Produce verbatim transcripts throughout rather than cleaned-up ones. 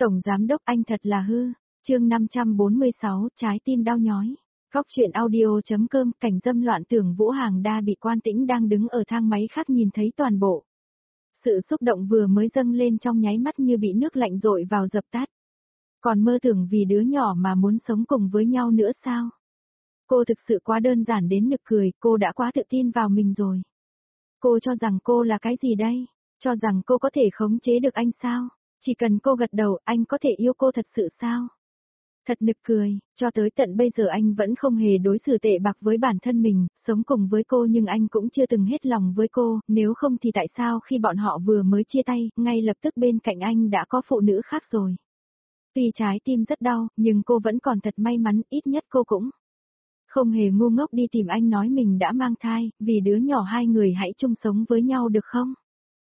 Tổng giám đốc anh thật là hư. Chương năm trăm bốn mươi sáu, trái tim đau nhói. Góc truyện audio.com, cảnh dâm loạn tưởng Vũ Hàng Đa bị Quan Tĩnh đang đứng ở thang máy khác nhìn thấy toàn bộ. Sự xúc động vừa mới dâng lên trong nháy mắt như bị nước lạnh dội vào dập tắt. Còn mơ tưởng vì đứa nhỏ mà muốn sống cùng với nhau nữa sao? Cô thực sự quá đơn giản đến nực cười, cô đã quá tự tin vào mình rồi. Cô cho rằng cô là cái gì đây? Cho rằng cô có thể khống chế được anh sao? Chỉ cần cô gật đầu, anh có thể yêu cô thật sự sao? Thật nực cười, cho tới tận bây giờ anh vẫn không hề đối xử tệ bạc với bản thân mình, sống cùng với cô nhưng anh cũng chưa từng hết lòng với cô, nếu không thì tại sao khi bọn họ vừa mới chia tay, ngay lập tức bên cạnh anh đã có phụ nữ khác rồi. Tuy trái tim rất đau, nhưng cô vẫn còn thật may mắn, ít nhất cô cũng không hề ngu ngốc đi tìm anh nói mình đã mang thai, vì đứa nhỏ hai người hãy chung sống với nhau được không?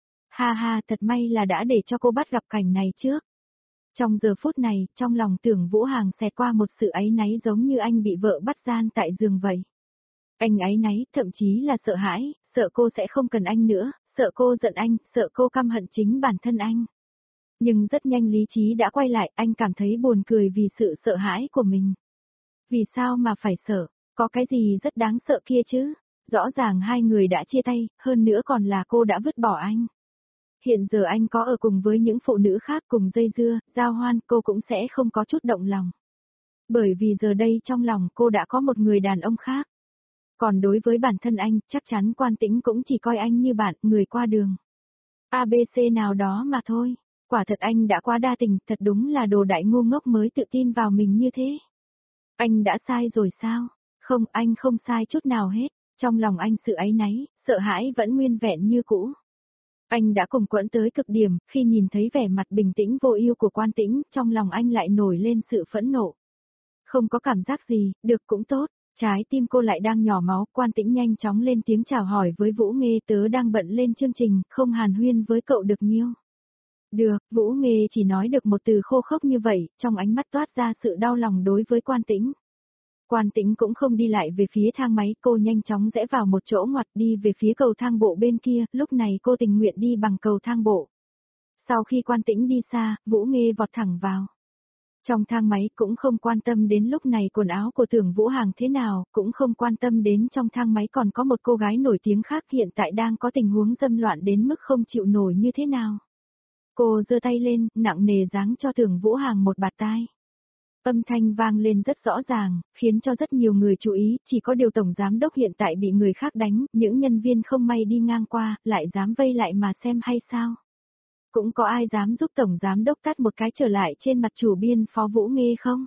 Ha ha, thật may là đã để cho cô bắt gặp cảnh này trước. Trong giờ phút này, trong lòng Tưởng Vũ Hàng xẹt qua một sự áy náy giống như anh bị vợ bắt gian tại giường vậy. Anh áy náy, thậm chí là sợ hãi, sợ cô sẽ không cần anh nữa, sợ cô giận anh, sợ cô căm hận chính bản thân anh. Nhưng rất nhanh lý trí đã quay lại, anh cảm thấy buồn cười vì sự sợ hãi của mình. Vì sao mà phải sợ, có cái gì rất đáng sợ kia chứ? Rõ ràng hai người đã chia tay, hơn nữa còn là cô đã vứt bỏ anh. Hiện giờ anh có ở cùng với những phụ nữ khác cùng dây dưa, giao hoan, cô cũng sẽ không có chút động lòng. Bởi vì giờ đây trong lòng cô đã có một người đàn ông khác. Còn đối với bản thân anh, chắc chắn Quan Tĩnh cũng chỉ coi anh như bạn, người qua đường. a bê xê nào đó mà thôi. Quả thật anh đã quá đa tình, thật đúng là đồ đại ngu ngốc mới tự tin vào mình như thế. Anh đã sai rồi sao? Không, anh không sai chút nào hết. Trong lòng anh sự áy náy, sợ hãi vẫn nguyên vẹn như cũ. Anh đã cùng quẫn tới cực điểm, khi nhìn thấy vẻ mặt bình tĩnh vô ưu của Quan Tĩnh, trong lòng anh lại nổi lên sự phẫn nộ. Không có cảm giác gì, được cũng tốt, trái tim cô lại đang nhỏ máu, Quan Tĩnh nhanh chóng lên tiếng chào hỏi với Vũ Nghê, tớ đang bận lên chương trình, không hàn huyên với cậu được nhiêu. Được, Vũ Nghê chỉ nói được một từ khô khốc như vậy, trong ánh mắt toát ra sự đau lòng đối với Quan Tĩnh. Quan Tĩnh cũng không đi lại về phía thang máy, cô nhanh chóng rẽ vào một chỗ ngoặt đi về phía cầu thang bộ bên kia, lúc này cô tình nguyện đi bằng cầu thang bộ. Sau khi Quan Tĩnh đi xa, Vũ Nghê vọt thẳng vào. Trong thang máy cũng không quan tâm đến lúc này quần áo của Tưởng Vũ Hàng thế nào, cũng không quan tâm đến trong thang máy còn có một cô gái nổi tiếng khác hiện tại đang có tình huống dâm loạn đến mức không chịu nổi như thế nào. Cô giơ tay lên, nặng nề giáng cho Tưởng Vũ Hàng một bạt tai. Âm thanh vang lên rất rõ ràng, khiến cho rất nhiều người chú ý, chỉ có điều tổng giám đốc hiện tại bị người khác đánh, những nhân viên không may đi ngang qua, lại dám vây lại mà xem hay sao? Cũng có ai dám giúp tổng giám đốc tát một cái trở lại trên mặt chủ biên Phó Vũ Nghê không?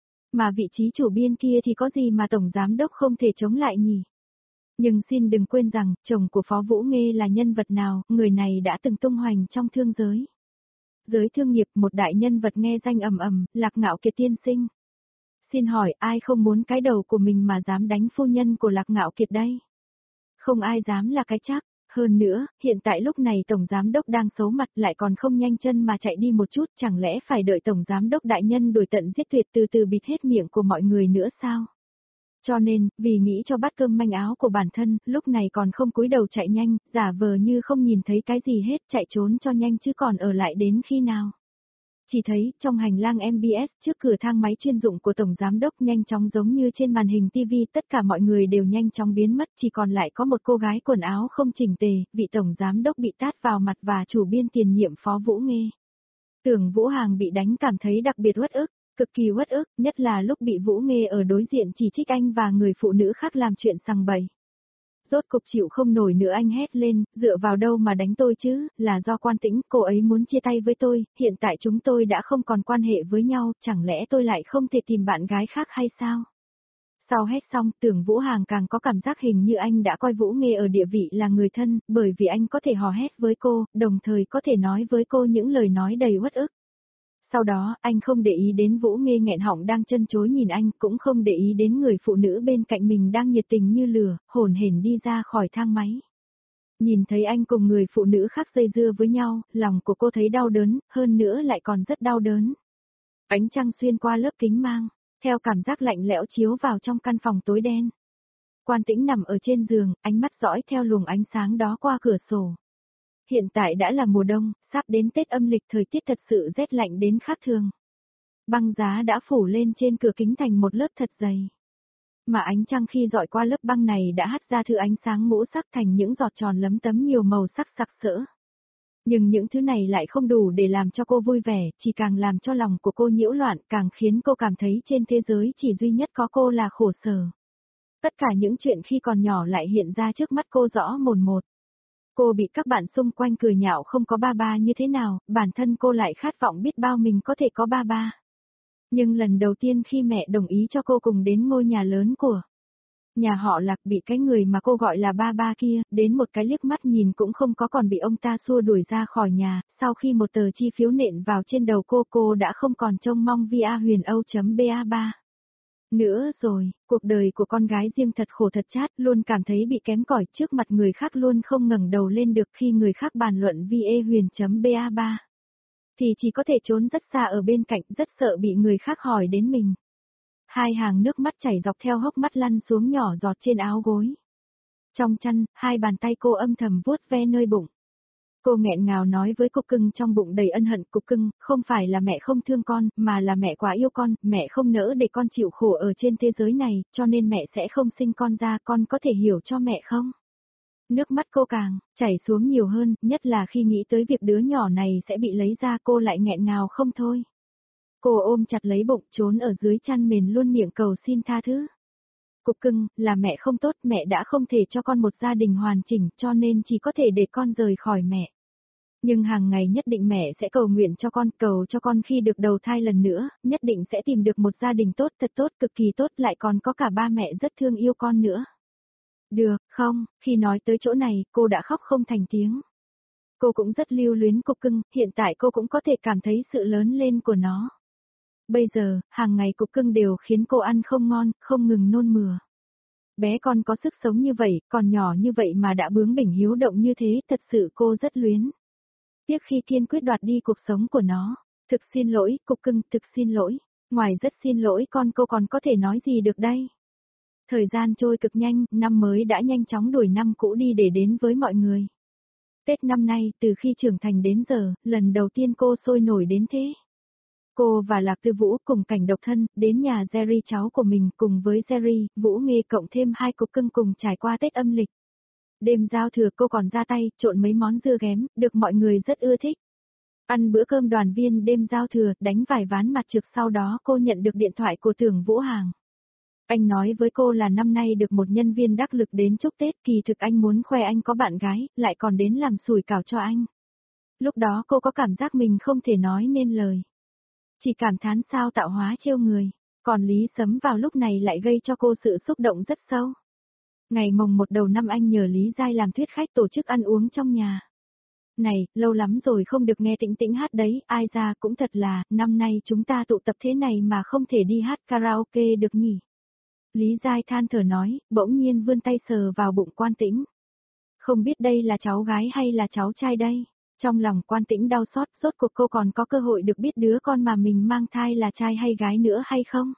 Mà vị trí chủ biên kia thì có gì mà tổng giám đốc không thể chống lại nhỉ? Nhưng xin đừng quên rằng, chồng của Phó Vũ Nghê là nhân vật nào, người này đã từng tung hoành trong thương giới. Giới thương nghiệp, một đại nhân vật nghe danh ầm ầm, Lạc Ngạo Kiệt tiên sinh. Xin hỏi ai không muốn cái đầu của mình mà dám đánh phu nhân của Lạc Ngạo Kiệt đây? Không ai dám là cái chắc. Hơn nữa, hiện tại lúc này tổng giám đốc đang xấu mặt lại còn không nhanh chân mà chạy đi một chút, chẳng lẽ phải đợi tổng giám đốc đại nhân đuổi tận giết tuyệt từ từ bịt hết miệng của mọi người nữa sao? Cho nên, vì nghĩ cho bát cơm manh áo của bản thân, lúc này còn không cúi đầu chạy nhanh, giả vờ như không nhìn thấy cái gì hết, chạy trốn cho nhanh chứ còn ở lại đến khi nào. Chỉ thấy, trong hành lang em bê ét, trước cửa thang máy chuyên dụng của tổng giám đốc nhanh chóng giống như trên màn hình ti vi, tất cả mọi người đều nhanh chóng biến mất, chỉ còn lại có một cô gái quần áo không chỉnh tề, vị tổng giám đốc bị tát vào mặt và chủ biên tiền nhiệm Phó Vũ Nghê. Tưởng Vũ Hàng bị đánh cảm thấy đặc biệt uất ức. Cực kỳ uất ức, nhất là lúc bị Vũ Nghê ở đối diện chỉ trích anh và người phụ nữ khác làm chuyện sằng bậy. Rốt cục chịu không nổi nữa anh hét lên, dựa vào đâu mà đánh tôi chứ, là do Quan Tĩnh, cô ấy muốn chia tay với tôi, hiện tại chúng tôi đã không còn quan hệ với nhau, chẳng lẽ tôi lại không thể tìm bạn gái khác hay sao? Sau hét xong, Tưởng Vũ Hàng càng có cảm giác hình như anh đã coi Vũ Nghê ở địa vị là người thân, bởi vì anh có thể hò hét với cô, đồng thời có thể nói với cô những lời nói đầy uất ức. Sau đó, anh không để ý đến Vũ Nghê nghẹn họng đang chân chối nhìn anh, cũng không để ý đến người phụ nữ bên cạnh mình đang nhiệt tình như lửa, hồn hển đi ra khỏi thang máy. Nhìn thấy anh cùng người phụ nữ khác dây dưa với nhau, lòng của cô thấy đau đớn, hơn nữa lại còn rất đau đớn. Ánh trăng xuyên qua lớp kính mang, theo cảm giác lạnh lẽo chiếu vào trong căn phòng tối đen. Quan Tĩnh nằm ở trên giường, ánh mắt dõi theo luồng ánh sáng đó qua cửa sổ. Hiện tại đã là mùa đông, sắp đến Tết âm lịch thời tiết thật sự rét lạnh đến khác thường. Băng giá đã phủ lên trên cửa kính thành một lớp thật dày. Mà ánh trăng khi dọi qua lớp băng này đã hắt ra thứ ánh sáng ngũ sắc thành những giọt tròn lấm tấm nhiều màu sắc sặc sỡ. Nhưng những thứ này lại không đủ để làm cho cô vui vẻ, chỉ càng làm cho lòng của cô nhiễu loạn, càng khiến cô cảm thấy trên thế giới chỉ duy nhất có cô là khổ sở. Tất cả những chuyện khi còn nhỏ lại hiện ra trước mắt cô rõ mồn một. Cô bị các bạn xung quanh cười nhạo không có ba ba như thế nào, bản thân cô lại khát vọng biết bao mình có thể có ba ba. Nhưng lần đầu tiên khi mẹ đồng ý cho cô cùng đến ngôi nhà lớn của nhà họ Lạc, bị cái người mà cô gọi là ba ba kia, đến một cái liếc mắt nhìn cũng không có, còn bị ông ta xua đuổi ra khỏi nhà, sau khi một tờ chi phiếu nện vào trên đầu cô, cô đã không còn trông mong via huyền âu.ba ba. Nữa rồi, cuộc đời của con gái riêng thật khổ thật chát, luôn cảm thấy bị kém cỏi trước mặt người khác, luôn không ngẩng đầu lên được khi người khác bàn luận via huyền.ba ba. Thì chỉ có thể trốn rất xa ở bên cạnh, rất sợ bị người khác hỏi đến mình. Hai hàng nước mắt chảy dọc theo hốc mắt lăn xuống nhỏ giọt trên áo gối. Trong chăn, hai bàn tay cô âm thầm vuốt ve nơi bụng. Cô nghẹn ngào nói với cục cưng trong bụng đầy ân hận, cục cưng, không phải là mẹ không thương con, mà là mẹ quá yêu con, mẹ không nỡ để con chịu khổ ở trên thế giới này, cho nên mẹ sẽ không sinh con ra, con có thể hiểu cho mẹ không? Nước mắt cô càng chảy xuống nhiều hơn, nhất là khi nghĩ tới việc đứa nhỏ này sẽ bị lấy ra, cô lại nghẹn ngào không thôi. Cô ôm chặt lấy bụng, trốn ở dưới chăn mền, luôn miệng cầu xin tha thứ. Cục cưng, là mẹ không tốt, mẹ đã không thể cho con một gia đình hoàn chỉnh, cho nên chỉ có thể để con rời khỏi mẹ. Nhưng hàng ngày nhất định mẹ sẽ cầu nguyện cho con, cầu cho con khi được đầu thai lần nữa, nhất định sẽ tìm được một gia đình tốt, thật tốt, cực kỳ tốt, lại còn có cả ba mẹ rất thương yêu con nữa. Được, không, khi nói tới chỗ này, cô đã khóc không thành tiếng. Cô cũng rất lưu luyến cục cưng, hiện tại cô cũng có thể cảm thấy sự lớn lên của nó. Bây giờ, hàng ngày cục cưng đều khiến cô ăn không ngon, không ngừng nôn mửa. Bé con có sức sống như vậy, còn nhỏ như vậy mà đã bướng bỉnh hiếu động như thế, thật sự cô rất luyến. Tiếc khi kiên quyết đoạt đi cuộc sống của nó. Thực xin lỗi, cục cưng, thực xin lỗi. Ngoài rất xin lỗi con, cô còn có thể nói gì được đây? Thời gian trôi cực nhanh, năm mới đã nhanh chóng đuổi năm cũ đi để đến với mọi người. Tết năm nay, từ khi trưởng thành đến giờ, lần đầu tiên cô sôi nổi đến thế. Cô và Lạc Tư Vũ cùng cảnh độc thân, đến nhà Jerry cháu của mình, cùng với Jerry, Vũ Nghê cộng thêm hai cục cưng cùng trải qua Tết âm lịch. Đêm giao thừa cô còn ra tay, trộn mấy món dưa ghém, được mọi người rất ưa thích. Ăn bữa cơm đoàn viên đêm giao thừa, đánh vài ván mặt trược, sau đó cô nhận được điện thoại của Tưởng Vũ Hàng. Anh nói với cô là năm nay được một nhân viên đắc lực đến chúc Tết, kỳ thực anh muốn khoe anh có bạn gái, lại còn đến làm sủi cảo cho anh. Lúc đó cô có cảm giác mình không thể nói nên lời. Chỉ cảm thán sao tạo hóa trêu người, còn Lý Sấm vào lúc này lại gây cho cô sự xúc động rất sâu. Ngày mồng một đầu năm anh nhờ Lý Giai làm thuyết khách tổ chức ăn uống trong nhà. Này, lâu lắm rồi không được nghe Tĩnh Tĩnh hát đấy, ai ra cũng thật là, năm nay chúng ta tụ tập thế này mà không thể đi hát karaoke được nhỉ. Lý Giai than thở nói, bỗng nhiên vươn tay sờ vào bụng Quan Tĩnh. Không biết đây là cháu gái hay là cháu trai đây? Trong lòng Quan Tĩnh đau xót, rốt cuộc cô còn có cơ hội được biết đứa con mà mình mang thai là trai hay gái nữa hay không?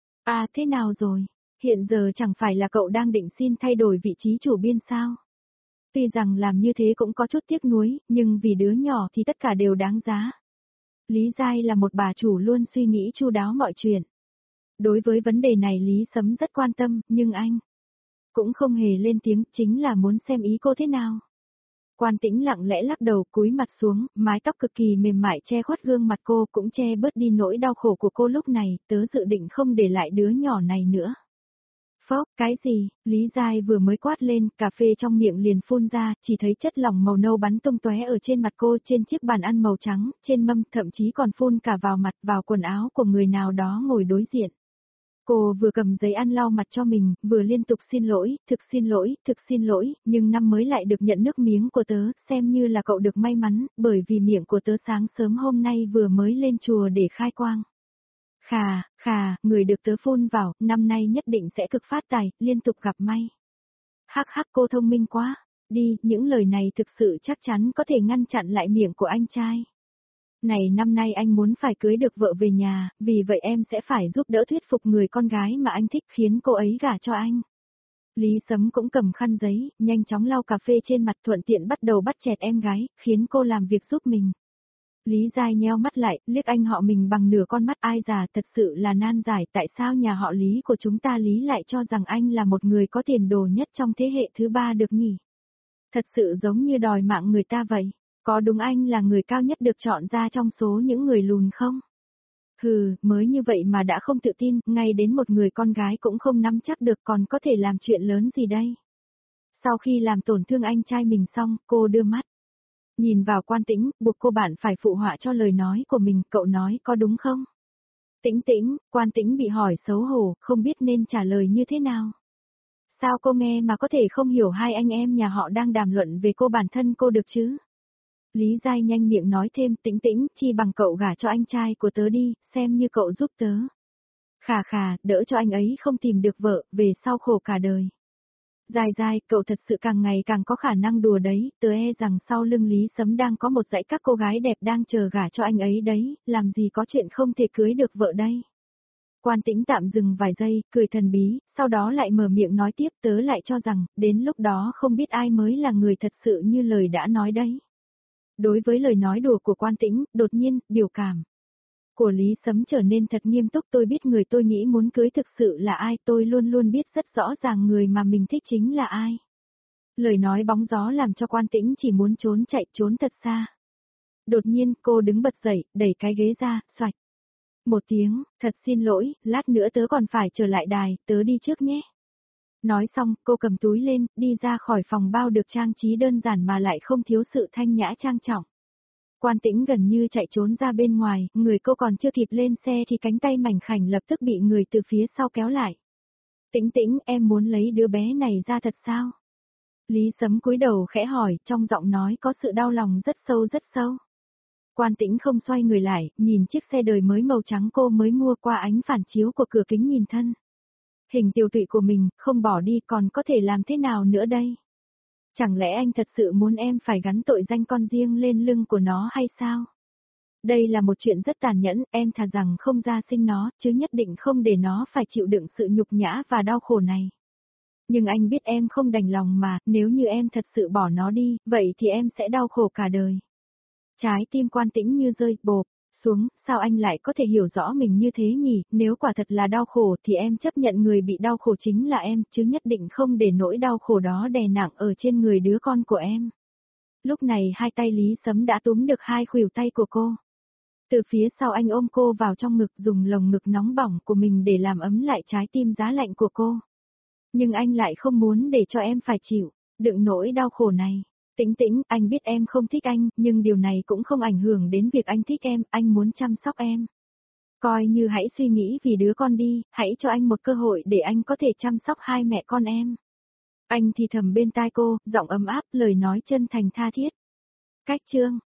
À, thế nào rồi? Hiện giờ chẳng phải là cậu đang định xin thay đổi vị trí chủ biên sao? Tuy rằng làm như thế cũng có chút tiếc nuối, nhưng vì đứa nhỏ thì tất cả đều đáng giá. Lý Giai là một bà chủ luôn suy nghĩ chu đáo mọi chuyện. Đối với vấn đề này Lý Sấm rất quan tâm, nhưng anh cũng không hề lên tiếng, chính là muốn xem ý cô thế nào. Quan Tĩnh lặng lẽ lắc đầu, cúi mặt xuống, mái tóc cực kỳ mềm mại che khuất gương mặt cô, cũng che bớt đi nỗi đau khổ của cô lúc này, tớ dự định không để lại đứa nhỏ này nữa. Phốc, cái gì? Lý Giai vừa mới quát lên, cà phê trong miệng liền phun ra, chỉ thấy chất lỏng màu nâu bắn tung tóe ở trên mặt cô, trên chiếc bàn ăn màu trắng, trên mâm, thậm chí còn phun cả vào mặt, vào quần áo của người nào đó ngồi đối diện. Cô vừa cầm giấy ăn lau mặt cho mình, vừa liên tục xin lỗi, thực xin lỗi, thực xin lỗi, nhưng năm mới lại được nhận nước miếng của tớ, xem như là cậu được may mắn, bởi vì miệng của tớ sáng sớm hôm nay vừa mới lên chùa để khai quang. Khà, khà, người được tớ phun vào, năm nay nhất định sẽ cực phát tài, liên tục gặp may. Hắc hắc, cô thông minh quá, đi, những lời này thực sự chắc chắn có thể ngăn chặn lại miệng của anh trai. Này, năm nay anh muốn phải cưới được vợ về nhà, vì vậy em sẽ phải giúp đỡ thuyết phục người con gái mà anh thích, khiến cô ấy gả cho anh. Lý Sấm cũng cầm khăn giấy, nhanh chóng lau cà phê trên mặt thuận tiện bắt đầu bắt chẹt em gái, khiến cô làm việc giúp mình. Lý Giai nheo mắt lại, liếc anh họ mình bằng nửa con mắt ai già thật sự là nan giải tại sao nhà họ Lý của chúng ta Lý lại cho rằng anh là một người có tiền đồ nhất trong thế hệ thứ ba được nhỉ. Thật sự giống như đòi mạng người ta vậy, có đúng anh là người cao nhất được chọn ra trong số những người lùn không? Hừ, mới như vậy mà đã không tự tin, ngay đến một người con gái cũng không nắm chắc được còn có thể làm chuyện lớn gì đây. Sau khi làm tổn thương anh trai mình xong, cô đưa mắt. Nhìn vào Quan Tĩnh, buộc cô bạn phải phụ họa cho lời nói của mình, cậu nói có đúng không? Tĩnh Tĩnh, Quan Tĩnh bị hỏi xấu hổ, không biết nên trả lời như thế nào. Sao cô nghe mà có thể không hiểu hai anh em nhà họ đang đàm luận về cô bản thân cô được chứ? Lý Giai nhanh miệng nói thêm, Tĩnh Tĩnh, chi bằng cậu gả cho anh trai của tớ đi, xem như cậu giúp tớ. Khà khà, đỡ cho anh ấy không tìm được vợ, về sau khổ cả đời. Dài dài, cậu thật sự càng ngày càng có khả năng đùa đấy, tớ e rằng sau lưng Lý Sấm đang có một dãy các cô gái đẹp đang chờ gả cho anh ấy đấy, làm gì có chuyện không thể cưới được vợ đây. Quan Tĩnh tạm dừng vài giây, cười thần bí, sau đó lại mở miệng nói tiếp, tớ lại cho rằng, đến lúc đó không biết ai mới là người thật sự như lời đã nói đấy. Đối với lời nói đùa của Quan Tĩnh, đột nhiên, biểu cảm của Lý Sấm trở nên thật nghiêm túc. Tôi biết người tôi nghĩ muốn cưới thực sự là ai, tôi luôn luôn biết rất rõ ràng người mà mình thích chính là ai. Lời nói bóng gió làm cho Quan Tĩnh chỉ muốn trốn chạy trốn thật xa. Đột nhiên cô đứng bật dậy, đẩy cái ghế ra, xoạch. Một tiếng, thật xin lỗi, lát nữa tớ còn phải trở lại đài, tớ đi trước nhé. Nói xong, cô cầm túi lên, đi ra khỏi phòng bao được trang trí đơn giản mà lại không thiếu sự thanh nhã trang trọng. Quan Tĩnh gần như chạy trốn ra bên ngoài, người cô còn chưa kịp lên xe thì cánh tay mảnh khảnh lập tức bị người từ phía sau kéo lại. Tĩnh Tĩnh, em muốn lấy đứa bé này ra thật sao? Lý Sấm cúi đầu khẽ hỏi, trong giọng nói có sự đau lòng rất sâu rất sâu. Quan Tĩnh không xoay người lại, nhìn chiếc xe đời mới màu trắng cô mới mua qua ánh phản chiếu của cửa kính nhìn thân. Hình tiều tụy của mình, không bỏ đi còn có thể làm thế nào nữa đây? Chẳng lẽ anh thật sự muốn em phải gắn tội danh con riêng lên lưng của nó hay sao? Đây là một chuyện rất tàn nhẫn, em thà rằng không ra sinh nó, chứ nhất định không để nó phải chịu đựng sự nhục nhã và đau khổ này. Nhưng anh biết em không đành lòng mà, nếu như em thật sự bỏ nó đi, vậy thì em sẽ đau khổ cả đời. Trái tim Quan Tĩnh như rơi bộp xuống, sao anh lại có thể hiểu rõ mình như thế nhỉ, nếu quả thật là đau khổ thì em chấp nhận người bị đau khổ chính là em, chứ nhất định không để nỗi đau khổ đó đè nặng ở trên người đứa con của em. Lúc này hai tay Lý Sấm đã túm được hai khuỷu tay của cô. Từ phía sau anh ôm cô vào trong ngực, dùng lồng ngực nóng bỏng của mình để làm ấm lại trái tim giá lạnh của cô. Nhưng anh lại không muốn để cho em phải chịu đựng nỗi đau khổ này. Tĩnh Tĩnh, anh biết em không thích anh, nhưng điều này cũng không ảnh hưởng đến việc anh thích em, anh muốn chăm sóc em. Coi như hãy suy nghĩ vì đứa con đi, hãy cho anh một cơ hội để anh có thể chăm sóc hai mẹ con em. Anh thì thầm bên tai cô, giọng ấm áp, lời nói chân thành tha thiết. Cách chương